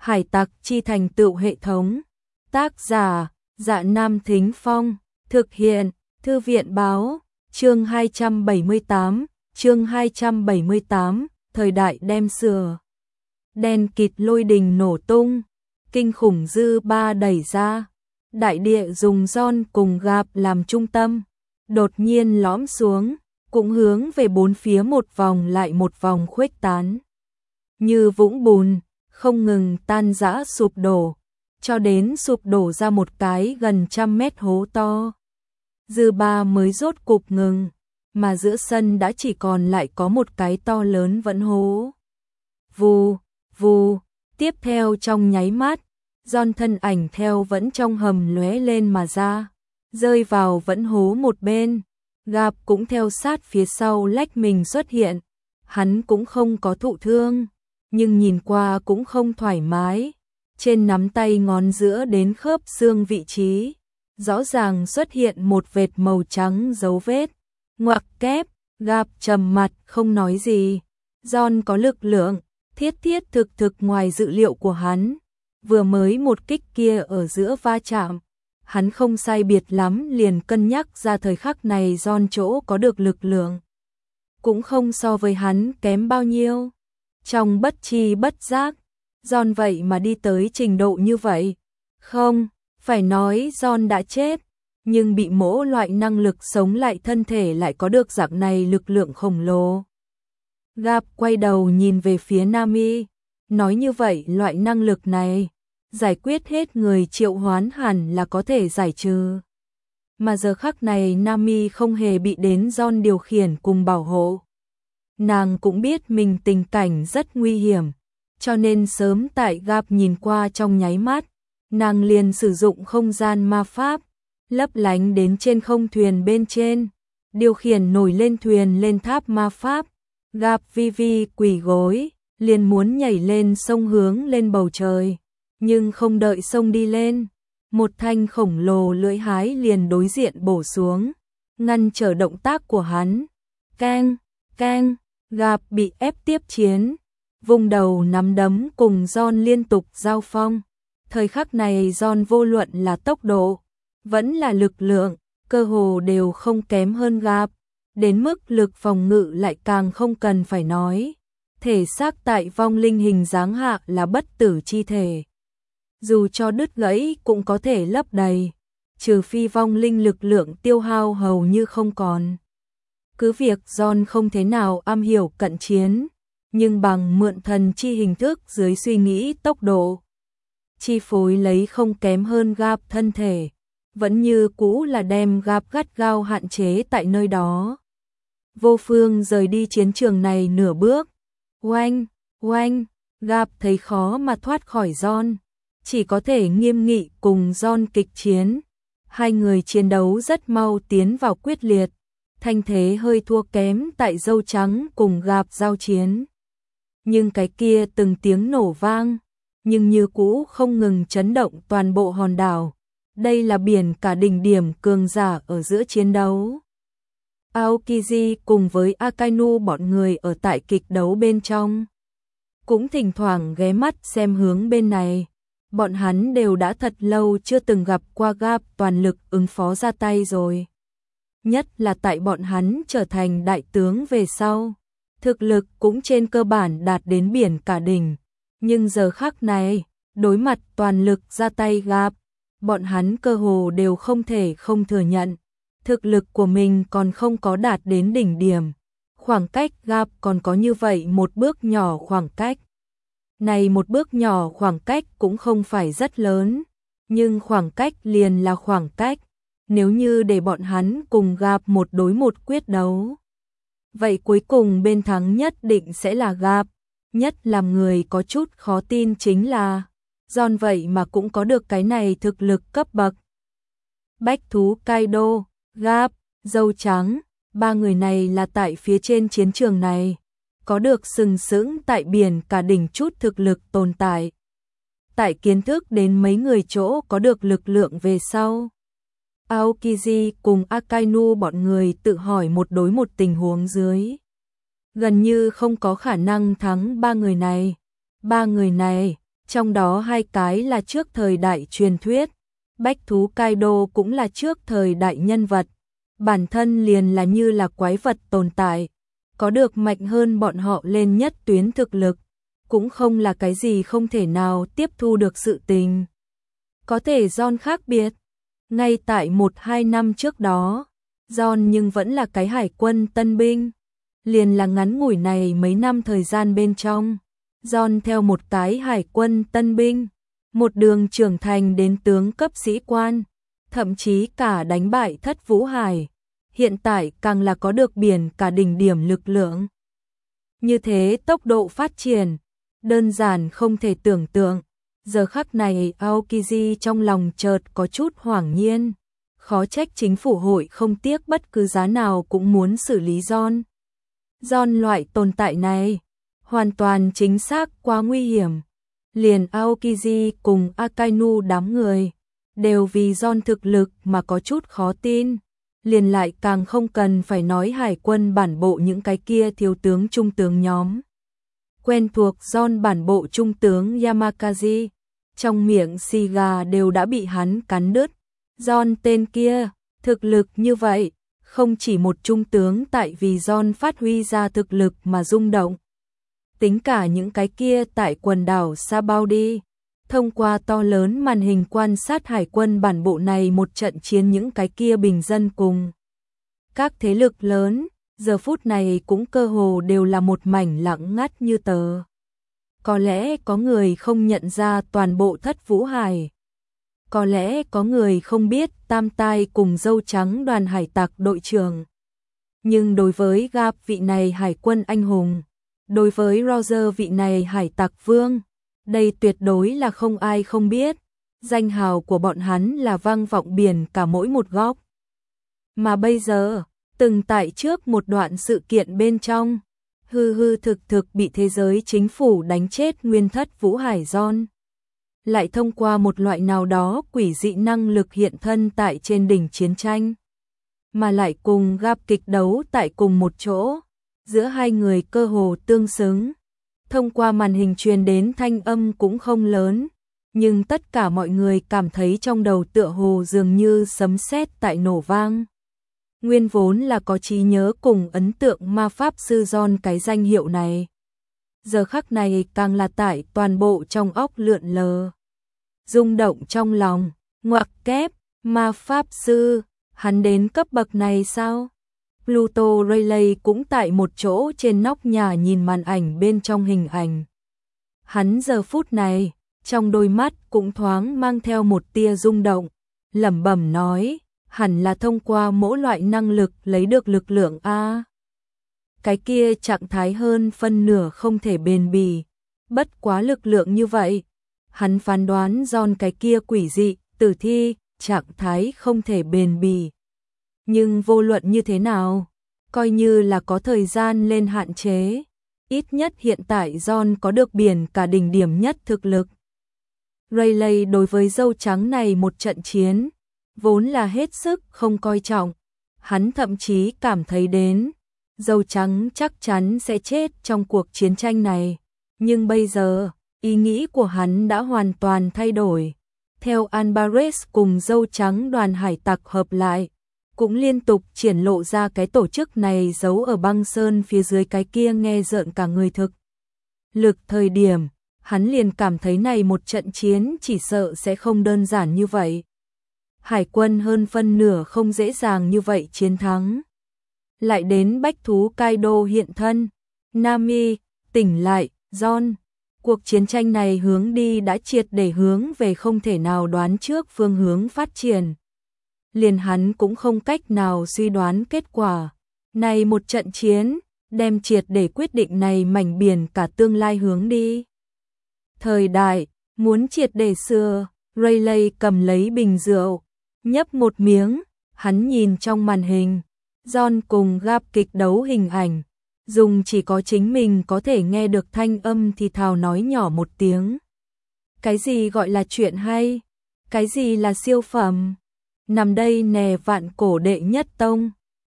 Hải tặc chi thành tựu hệ thống. Tác giả, Dạ Nam Thính Phong. Thực hiện, Thư viện báo. Chương 278, thời đại đem sửa. Đen kịt lôi đình nổ tung, kinh khủng dư ba đẩy ra. Đại địa dùng John cùng Gap làm trung tâm, đột nhiên lõm xuống, cũng hướng về bốn phía một vòng lại một vòng khuếch tán. Như vũng bùn, không ngừng tan rã sụp đổ, cho đến sụp đổ ra một cái gần 100 mét hố to. Dư ba mới rốt cục ngừng, mà giữa sân đã chỉ còn lại có một cái to lớn vẫn hố. Vù, vù, tiếp theo trong nháy mắt, John thân ảnh theo vẫn trong hầm lóe lên mà ra, rơi vào vẫn hố một bên. Gap cũng theo sát phía sau lách mình xuất hiện, hắn cũng không có thụ thương, nhưng nhìn qua cũng không thoải mái. Trên nắm tay ngón giữa đến khớp xương vị trí, rõ ràng xuất hiện một vệt màu trắng dấu vết. Ngoặc kép, Gap trầm mặt không nói gì. John có lực lượng, thiết thực ngoài dự liệu của hắn. Vừa mới một kích kia ở giữa va chạm, hắn không sai biệt lắm liền cân nhắc ra thời khắc này John chỗ có được lực lượng cũng không so với hắn kém bao nhiêu. Trong bất chi bất giác, John vậy mà đi tới trình độ như vậy. Không, phải nói John đã chết, nhưng bị mỗ loại năng lực sống lại thân thể lại có được dạng này lực lượng khổng lồ. Gap quay đầu nhìn về phía Nami, nói như vậy loại năng lực này, giải quyết hết người triệu hoán hẳn là có thể giải trừ. Mà giờ khắc này Nami không hề bị đến John điều khiển cùng bảo hộ. Nàng cũng biết mình tình cảnh rất nguy hiểm, cho nên sớm tại Gap nhìn qua trong nháy mắt, nàng liền sử dụng không gian ma pháp, lấp lánh đến trên không thuyền bên trên, điều khiển nổi lên thuyền lên tháp ma pháp. Gap vi quỳ gối, liền muốn nhảy lên sông hướng lên bầu trời, nhưng không đợi sông đi lên, một thanh khổng lồ lưỡi hái liền đối diện bổ xuống, ngăn trở động tác của hắn. Keng, Gap bị ép tiếp chiến, vung đầu nắm đấm cùng John liên tục giao phong. Thời khắc này John vô luận là tốc độ, vẫn là lực lượng, cơ hồ đều không kém hơn Gap. Đến mức lực phòng ngự lại càng không cần phải nói. Thể xác tại vong linh hình dáng hạ là bất tử chi thể. Dù cho đứt gãy cũng có thể lấp đầy, trừ phi vong linh lực lượng tiêu hao hầu như không còn. Cứ việc John không thế nào am hiểu cận chiến, nhưng bằng mượn thần chi hình thức dưới suy nghĩ tốc độ, chi phối lấy không kém hơn Gap thân thể, vẫn như cũ là đem Gap gắt gao hạn chế tại nơi đó. Vô phương rời đi chiến trường này nửa bước. Oanh, Gap thấy khó mà thoát khỏi John, chỉ có thể nghiêm nghị cùng John kịch chiến. Hai người chiến đấu rất mau tiến vào quyết liệt, thanh thế hơi thua kém tại dâu trắng cùng Gap giao chiến. Nhưng cái kia từng tiếng nổ vang, nhưng như cũ không ngừng chấn động toàn bộ hòn đảo. Đây là biển cả đỉnh điểm cường giả ở giữa chiến đấu. Aokiji cùng với Akainu bọn người ở tại kịch đấu bên trong, cũng thỉnh thoảng ghé mắt xem hướng bên này. Bọn hắn đều đã thật lâu chưa từng gặp qua Gap toàn lực ứng phó ra tay rồi. Nhất là tại bọn hắn trở thành đại tướng về sau, thực lực cũng trên cơ bản đạt đến biển cả đỉnh. Nhưng giờ khắc này, đối mặt toàn lực ra tay Gap, bọn hắn cơ hồ đều không thể không thừa nhận. Thực lực của mình còn không có đạt đến đỉnh điểm, khoảng cách Gap còn có như vậy một bước nhỏ khoảng cách. Này một bước nhỏ khoảng cách cũng không phải rất lớn, nhưng khoảng cách liền là khoảng cách. Nếu như để bọn hắn cùng Gap một đối một quyết đấu, vậy cuối cùng bên thắng nhất định sẽ là Gap. Nhất làm người có chút khó tin chính là John vậy mà cũng có được cái này thực lực cấp bậc. Bách thú Kaido, Gap, dâu trắng, ba người này là tại phía trên chiến trường này, có được sừng sững tại biển cả đỉnh chút thực lực tồn tại. Tại kiến thức đến mấy người chỗ có được lực lượng về sau, Aokiji cùng Akainu bọn người tự hỏi một đối một tình huống dưới, gần như không có khả năng thắng ba người này. Ba người này Trong đó 2 cái là trước thời đại truyền thuyết, bách thú Kaido cũng là trước thời đại nhân vật, bản thân liền là như là quái vật tồn tại, có được mạnh hơn bọn họ lên nhất tuyến thực lực, cũng không là cái gì không thể nào tiếp thu được sự tình. Có thể John khác biệt, ngay tại 1-2 năm trước đó, John nhưng vẫn là cái hải quân tân binh, liền là ngắn ngủi này mấy năm thời gian bên trong, John theo một cái hải quân tân binh, một đường trưởng thành đến tướng cấp sĩ quan, thậm chí cả đánh bại Thất Vũ Hải, hiện tại càng là có được biển cả đỉnh điểm lực lượng. Như thế tốc độ phát triển, đơn giản không thể tưởng tượng. Giờ khắc này Aokiji trong lòng chợt có chút hoảng nhiên, khó trách chính phủ hội không tiếc bất cứ giá nào cũng muốn xử lý John. John loại tồn tại này, hoàn toàn chính xác quá nguy hiểm. Liền Aokiji cùng Akainu đám người, đều vì John thực lực mà có chút khó tin. Liền lại càng không cần phải nói hải quân bản bộ những cái kia thiếu tướng trung tướng nhóm. Quen thuộc John bản bộ trung tướng Yamakazi, trong miệng xì gà đều đã bị hắn cắn đứt. John tên kia, thực lực như vậy, không chỉ một trung tướng tại vì John phát huy ra thực lực mà rung động. Tính cả những cái kia tại quần đảo Sabaudi, thông qua to lớn màn hình quan sát hải quân bản bộ này một trận chiến những cái kia bình dân cùng. Các thế lực lớn, giờ phút này cũng cơ hồ đều là một mảnh lặng ngắt như tờ. Có lẽ có người không nhận ra toàn bộ Thất Vũ Hải. Có lẽ có người không biết Tam Tai cùng dâu trắng đoàn hải tặc đội trưởng. Nhưng đối với Gap vị này hải quân anh hùng, đối với Roger vị này hải tặc vương, đây tuyệt đối là không ai không biết. Danh hào của bọn hắn là vang vọng biển cả mỗi một góc. Mà bây giờ, từng tại trước một đoạn sự kiện bên trong, hư thực bị thế giới chính phủ đánh chết nguyên Thất Vũ Hải John. Lại thông qua một loại nào đó quỷ dị năng lực hiện thân tại trên đỉnh chiến tranh. Mà lại cùng Gap kịch đấu tại cùng một chỗ, giữa hai người cơ hồ tương xứng. Thông qua màn hình truyền đến thanh âm cũng không lớn, nhưng tất cả mọi người cảm thấy trong đầu tựa hồ dường như sấm sét tại nổ vang. Nguyên vốn là có trí nhớ cùng ấn tượng ma pháp sư John cái danh hiệu này. Giờ khắc này càng là tại toàn bộ trong óc lượn lờ. Rung động trong lòng, ngoặc kép, ma pháp sư, hắn đến cấp bậc này sao? Pluto Rayleigh cũng tại một chỗ trên nóc nhà nhìn màn ảnh bên trong hình ảnh. Hắn giờ phút này, trong đôi mắt cũng thoáng mang theo một tia rung động, lẩm bẩm nói, hẳn là thông qua mỗi loại năng lực lấy được lực lượng A. Cái kia trạng thái hơn phân nửa không thể bền bỉ, bất quá lực lượng như vậy. Hắn phán đoán John cái kia quỷ dị, tử thi, trạng thái không thể bền bỉ. Nhưng vô luận như thế nào, coi như là có thời gian lên hạn chế, ít nhất hiện tại John có được biển cả đỉnh điểm nhất thực lực. Rayleigh đối với dâu trắng này một trận chiến, vốn là hết sức không coi trọng, hắn thậm chí cảm thấy đến, dâu trắng chắc chắn sẽ chết trong cuộc chiến tranh này, nhưng bây giờ, ý nghĩ của hắn đã hoàn toàn thay đổi. Theo Alvarez cùng dâu trắng đoàn hải tặc hợp lại, cũng liên tục triển lộ ra cái tổ chức này giấu ở băng sơn phía dưới cái kia nghe rợn cả người thực. Lực thời điểm, hắn liền cảm thấy này một trận chiến chỉ sợ sẽ không đơn giản như vậy. Hải quân hơn phân nửa không dễ dàng như vậy chiến thắng. Lại đến bách thú Kaido hiện thân, Nami, tỉnh lại, John. Cuộc chiến tranh này hướng đi đã triệt để hướng về không thể nào đoán trước phương hướng phát triển. Liền hắn cũng không cách nào suy đoán kết quả. Này một trận chiến, đem triệt để quyết định này mảnh biển cả tương lai hướng đi. Thời đại, muốn triệt để xưa, Rayleigh cầm lấy bình rượu, nhấp một miếng, hắn nhìn trong màn hình, John cùng Gap kịch đấu hình ảnh. Dùng chỉ có chính mình có thể nghe được thanh âm thì thào nói nhỏ một tiếng. Cái gì gọi là chuyện hay? Cái gì là siêu phẩm? Nằm đây nè vạn cổ đệ nhất tông.